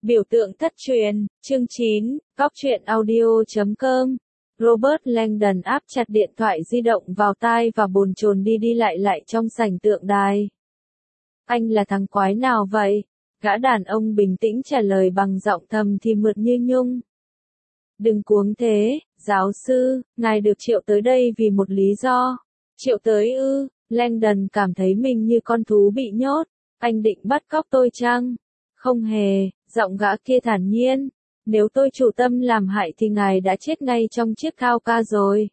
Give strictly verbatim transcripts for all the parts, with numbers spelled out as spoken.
Biểu tượng thất truyền, chương chín, góc truyện audio chấm com. Robert Langdon áp chặt điện thoại di động vào tai và bồn chồn đi đi lại lại trong sảnh tượng đài. Anh là thằng quái nào vậy? Gã đàn ông bình tĩnh trả lời bằng giọng thầm thì mượt như nhung. Đừng cuống thế, giáo sư, ngài được triệu tới đây vì một lý do. Triệu tới ư? Langdon cảm thấy mình như con thú bị nhốt. Anh định bắt cóc tôi chăng? Không hề, giọng gã kia thản nhiên. Nếu tôi chủ tâm làm hại thì ngài đã chết ngay trong chiếc cao ca rồi.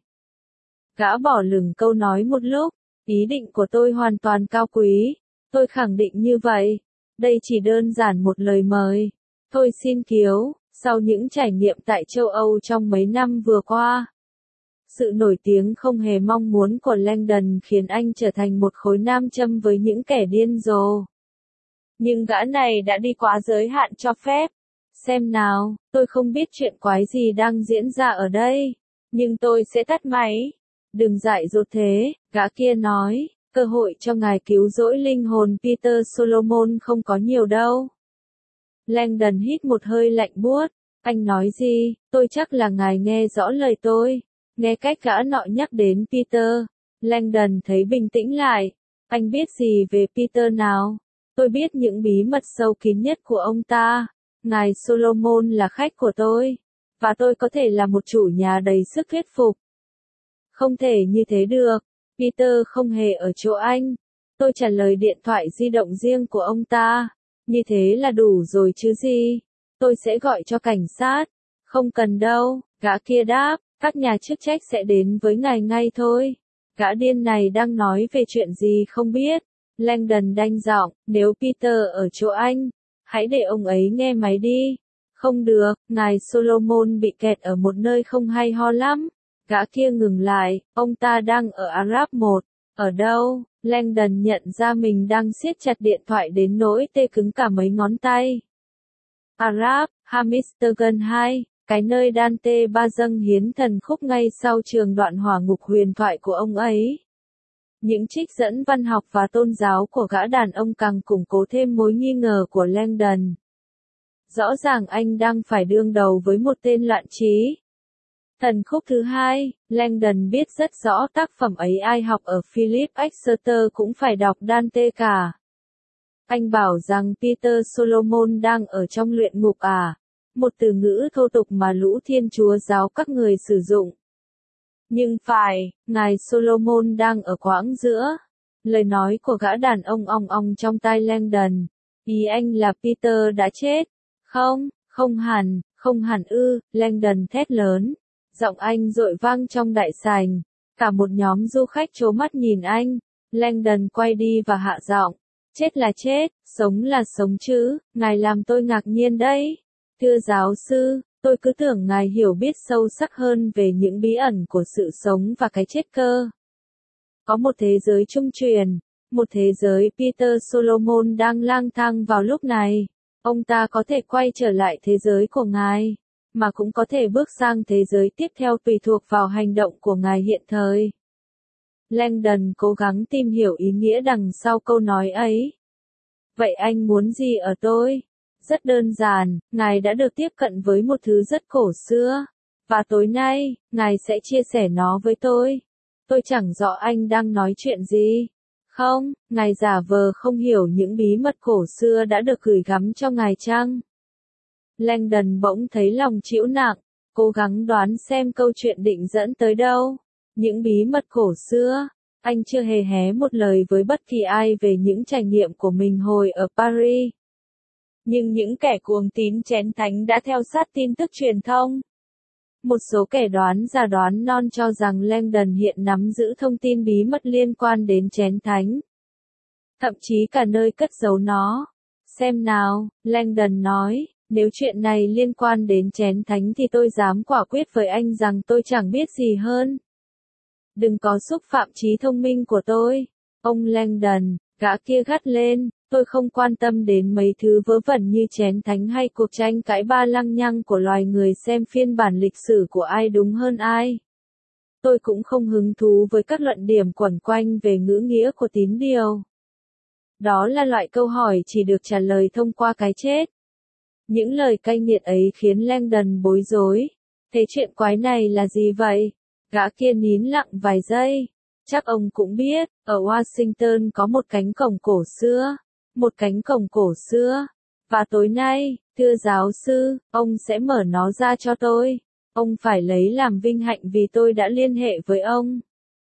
Gã bỏ lửng câu nói một lúc. Ý định của tôi hoàn toàn cao quý. Tôi khẳng định như vậy. Đây chỉ đơn giản một lời mời. Tôi xin kiếu, sau những trải nghiệm tại châu Âu trong mấy năm vừa qua. Sự nổi tiếng không hề mong muốn của Langdon khiến anh trở thành một khối nam châm với những kẻ điên rồ. Nhưng gã này đã đi quá giới hạn cho phép. Xem nào, tôi không biết chuyện quái gì đang diễn ra ở đây. Nhưng tôi sẽ tắt máy. Đừng dại dột thế, gã kia nói. Cơ hội cho ngài cứu rỗi linh hồn Peter Solomon không có nhiều đâu. Langdon hít một hơi lạnh buốt. Anh nói gì? Tôi chắc là ngài nghe rõ lời tôi. Nghe cách gã nọ nhắc đến Peter. Langdon thấy bình tĩnh lại. Anh biết gì về Peter nào? Tôi biết những bí mật sâu kín nhất của ông ta. Ngài Solomon là khách của tôi. Và tôi có thể là một chủ nhà đầy sức thuyết phục. Không thể như thế được. Peter không hề ở chỗ anh. Tôi trả lời điện thoại di động riêng của ông ta. Như thế là đủ rồi chứ gì. Tôi sẽ gọi cho cảnh sát. Không cần đâu, gã kia đáp. Các nhà chức trách sẽ đến với ngài ngay thôi. Gã điên này đang nói về chuyện gì không biết. Langdon đanh giọng, nếu Peter ở chỗ anh, hãy để ông ấy nghe máy đi. Không được, ngài Solomon bị kẹt ở một nơi không hay ho lắm. Gã kia ngừng lại, ông ta đang ở Arab một. Ở đâu? Langdon nhận ra mình đang siết chặt điện thoại đến nỗi tê cứng cả mấy ngón tay. Arab, Hamistergan hai, cái nơi Dante ba dâng hiến thần khúc ngay sau trường đoạn hỏa ngục huyền thoại của ông ấy. Những trích dẫn văn học và tôn giáo của gã đàn ông càng củng cố thêm mối nghi ngờ của Langdon. Rõ ràng anh đang phải đương đầu với một tên loạn trí. Thần khúc thứ hai, Langdon biết rất rõ tác phẩm ấy ai học ở Philip Exeter cũng phải đọc Dante cả. Anh bảo rằng Peter Solomon đang ở trong luyện ngục à? Một từ ngữ thô tục mà lũ thiên chúa giáo các người sử dụng. Nhưng phải, ngài Solomon đang ở quãng giữa. Lời nói của gã đàn ông ong ong trong tai Langdon. Ý anh là Peter đã chết. Không, không hẳn, không hẳn ư, Langdon thét lớn. Giọng anh dội vang trong đại sảnh. Cả một nhóm du khách trố mắt nhìn anh. Langdon quay đi và hạ giọng. Chết là chết, sống là sống chứ, ngài làm tôi ngạc nhiên đấy. Thưa giáo sư, tôi cứ tưởng ngài hiểu biết sâu sắc hơn về những bí ẩn của sự sống và cái chết cơ. Có một thế giới trung truyền, một thế giới Peter Solomon đang lang thang vào lúc này. Ông ta có thể quay trở lại thế giới của ngài, mà cũng có thể bước sang thế giới tiếp theo tùy thuộc vào hành động của ngài hiện thời. Langdon cố gắng tìm hiểu ý nghĩa đằng sau câu nói ấy. Vậy anh muốn gì ở tôi? Rất đơn giản, ngài đã được tiếp cận với một thứ rất cổ xưa. Và tối nay, ngài sẽ chia sẻ nó với tôi. Tôi chẳng rõ anh đang nói chuyện gì. Không, ngài giả vờ không hiểu những bí mật cổ xưa đã được gửi gắm cho ngài chăng? Langdon bỗng thấy lòng trĩu nặng, cố gắng đoán xem câu chuyện định dẫn tới đâu. Những bí mật cổ xưa. Anh chưa hề hé một lời với bất kỳ ai về những trải nghiệm của mình hồi ở Paris. Nhưng những kẻ cuồng tín chén thánh đã theo sát tin tức truyền thông. Một số kẻ đoán già đoán non cho rằng Langdon hiện nắm giữ thông tin bí mật liên quan đến chén thánh. Thậm chí cả nơi cất giấu nó. Xem nào, Langdon nói, nếu chuyện này liên quan đến chén thánh thì tôi dám quả quyết với anh rằng tôi chẳng biết gì hơn. Đừng có xúc phạm trí thông minh của tôi. Ông Langdon, gã kia gắt lên, tôi không quan tâm đến mấy thứ vớ vẩn như chén thánh hay cuộc tranh cãi ba lăng nhăng của loài người xem phiên bản lịch sử của ai đúng hơn ai. Tôi cũng không hứng thú với các luận điểm quẩn quanh về ngữ nghĩa của tín điều. Đó là loại câu hỏi chỉ được trả lời thông qua cái chết. Những lời cay nghiệt ấy khiến Langdon bối rối. Thế chuyện quái này là gì vậy? Gã kia nín lặng vài giây. Chắc ông cũng biết, ở Washington có một cánh cổng cổ xưa. Một cánh cổng cổ xưa. Và tối nay, thưa giáo sư, ông sẽ mở nó ra cho tôi. Ông phải lấy làm vinh hạnh vì tôi đã liên hệ với ông.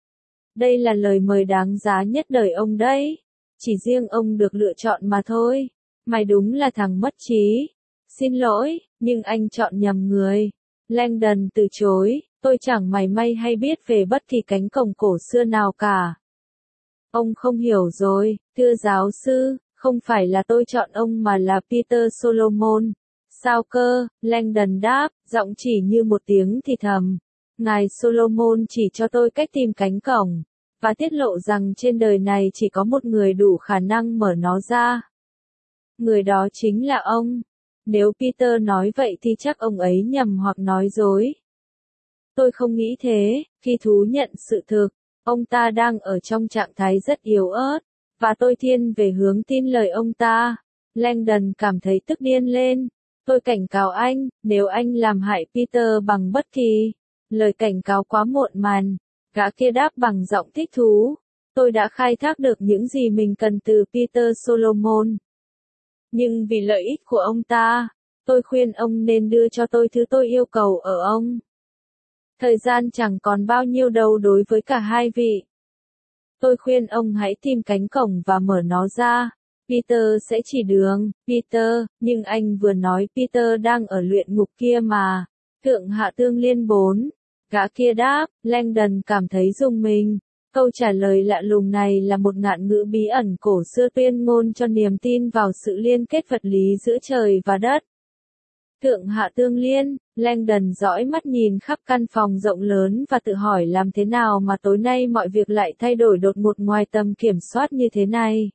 Đây là lời mời đáng giá nhất đời ông đấy. Chỉ riêng ông được lựa chọn mà thôi. Mày đúng là thằng mất trí. Xin lỗi, nhưng anh chọn nhầm người. Langdon từ chối, tôi chẳng mảy may hay biết về bất kỳ cánh cổng cổ xưa nào cả. Ông không hiểu rồi, thưa giáo sư, không phải là tôi chọn ông mà là Peter Solomon. Sao cơ? Langdon đáp, giọng chỉ như một tiếng thì thầm. Ngài Solomon chỉ cho tôi cách tìm cánh cổng, và tiết lộ rằng trên đời này chỉ có một người đủ khả năng mở nó ra. Người đó chính là ông. Nếu Peter nói vậy thì chắc ông ấy nhầm hoặc nói dối. Tôi không nghĩ thế, khi thú nhận sự thực, ông ta đang ở trong trạng thái rất yếu ớt, và tôi thiên về hướng tin lời ông ta. Langdon cảm thấy tức điên lên. Tôi cảnh cáo anh, nếu anh làm hại Peter bằng bất kỳ lời cảnh cáo quá muộn màng. Gã kia đáp bằng giọng thích thú. Tôi đã khai thác được những gì mình cần từ Peter Solomon. Nhưng vì lợi ích của ông ta, tôi khuyên ông nên đưa cho tôi thứ tôi yêu cầu ở ông. Thời gian chẳng còn bao nhiêu đâu đối với cả hai vị. Tôi khuyên ông hãy tìm cánh cổng và mở nó ra. Peter sẽ chỉ đường, Peter, nhưng anh vừa nói Peter đang ở luyện ngục kia mà. Thượng Hạ Tương Liên bốn. Gã kia đáp, Langdon cảm thấy rùng mình. Câu trả lời lạ lùng này là một ngạn ngữ bí ẩn cổ xưa tuyên ngôn cho niềm tin vào sự liên kết vật lý giữa trời và đất. Thượng Hạ Tương Liên, Langdon dõi mắt nhìn khắp căn phòng rộng lớn và tự hỏi làm thế nào mà tối nay mọi việc lại thay đổi đột ngột ngoài tầm kiểm soát như thế này.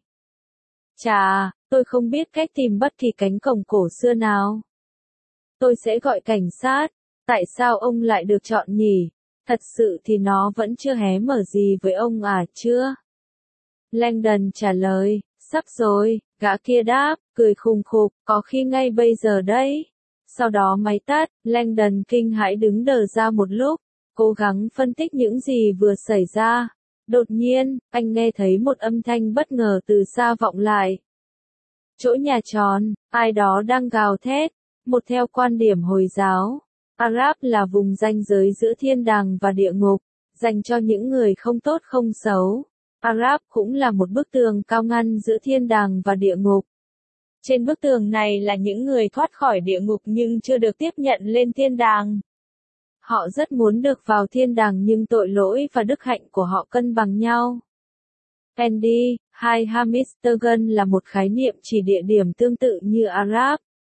Chà, tôi không biết cách tìm bất kỳ cánh cổng cổ xưa nào. Tôi sẽ gọi cảnh sát. Tại sao ông lại được chọn nhỉ? Thật sự thì nó vẫn chưa hé mở gì với ông à chưa? Langdon trả lời, sắp rồi, gã kia đáp, cười khùng khục, có khi ngay bây giờ đấy. Sau đó máy tắt, Langdon kinh hãi đứng đờ ra một lúc, cố gắng phân tích những gì vừa xảy ra. Đột nhiên, anh nghe thấy một âm thanh bất ngờ từ xa vọng lại. Chỗ nhà tròn, ai đó đang gào thét, một theo quan điểm Hồi giáo. Arab là vùng ranh giới giữa thiên đàng và địa ngục, dành cho những người không tốt không xấu. Arab cũng là một bức tường cao ngăn giữa thiên đàng và địa ngục. Trên bức tường này là những người thoát khỏi địa ngục nhưng chưa được tiếp nhận lên thiên đàng. Họ rất muốn được vào thiên đàng nhưng tội lỗi và đức hạnh của họ cân bằng nhau. Pendi, hay Hamistagan là một khái niệm chỉ địa điểm tương tự như Arab.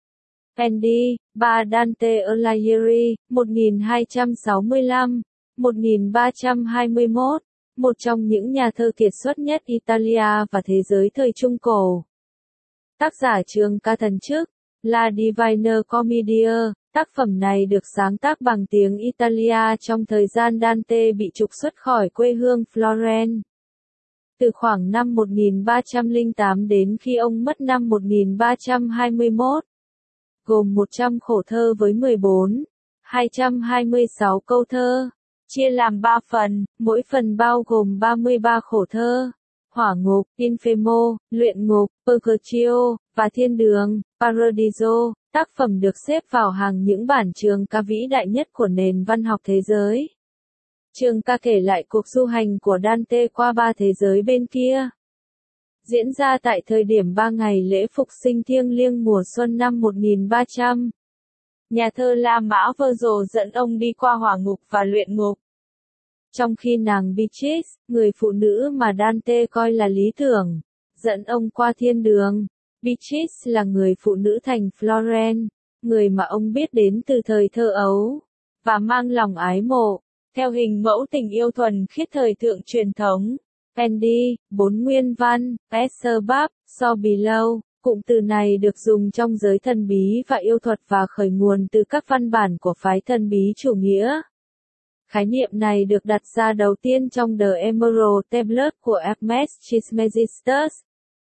Pendi, ba Dante Alighieri, một nghìn hai trăm sáu mươi lăm đến một nghìn ba trăm hai mươi mốt, một trong những nhà thơ kiệt xuất nhất Italia và thế giới thời Trung Cổ. Tác giả trường ca thần chức, La Divina Commedia, tác phẩm này được sáng tác bằng tiếng Italia trong thời gian Dante bị trục xuất khỏi quê hương Florence. Từ khoảng năm một nghìn ba trăm lẻ tám đến khi ông mất năm một nghìn ba trăm hai mươi mốt. Gồm một trăm khổ thơ với mười bốn nghìn hai trăm hai mươi sáu câu thơ, chia làm ba phần, mỗi phần bao gồm ba mươi ba khổ thơ. Hỏa ngục, Infemo, luyện ngục, Purgatorio, và thiên đường, Paradiso. Tác phẩm được xếp vào hàng những bản trường ca vĩ đại nhất của nền văn học thế giới. Trường ca kể lại cuộc du hành của Dante qua ba thế giới bên kia. Diễn ra tại thời điểm ba ngày lễ phục sinh thiêng liêng mùa xuân năm một nghìn ba trăm. Nhà thơ La Mã Virgil dẫn ông đi qua hỏa ngục và luyện ngục. Trong khi nàng Beatrice, người phụ nữ mà Dante coi là lý tưởng, dẫn ông qua thiên đường. Beatrice là người phụ nữ thành Florence, người mà ông biết đến từ thời thơ ấu, và mang lòng ái mộ, theo hình mẫu tình yêu thuần khiết thời thượng truyền thống. Pendi, bốn nguyên văn, Esserbab, so below. Cụm từ này được dùng trong giới thần bí và yêu thuật và khởi nguồn từ các văn bản của phái thần bí chủ nghĩa. Khái niệm này được đặt ra đầu tiên trong The Emerald Tablet của Hermes Trismegistus.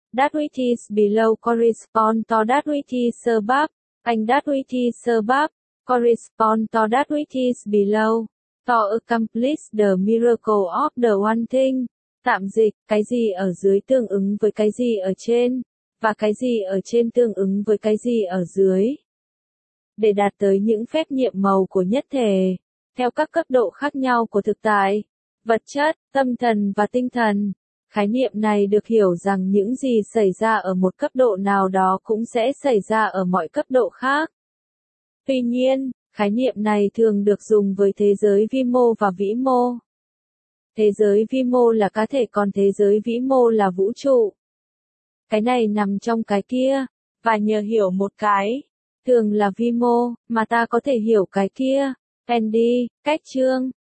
That which is below corresponds to that which is above, and that which is above corresponds to that which is below. To accomplish the miracle of the one thing. Tạm dịch, cái gì ở dưới tương ứng với cái gì ở trên, và cái gì ở trên tương ứng với cái gì ở dưới. Để đạt tới những phép nhiệm màu của nhất thể, theo các cấp độ khác nhau của thực tại, vật chất, tâm thần và tinh thần. Khái niệm này được hiểu rằng những gì xảy ra ở một cấp độ nào đó cũng sẽ xảy ra ở mọi cấp độ khác. Tuy nhiên, khái niệm này thường được dùng với thế giới vi mô và vĩ mô. Thế giới vi mô là cá thể còn thế giới vĩ mô là vũ trụ. Cái này nằm trong cái kia, và nhờ hiểu một cái, thường là vi mô, mà ta có thể hiểu cái kia. Andy, Cách Chương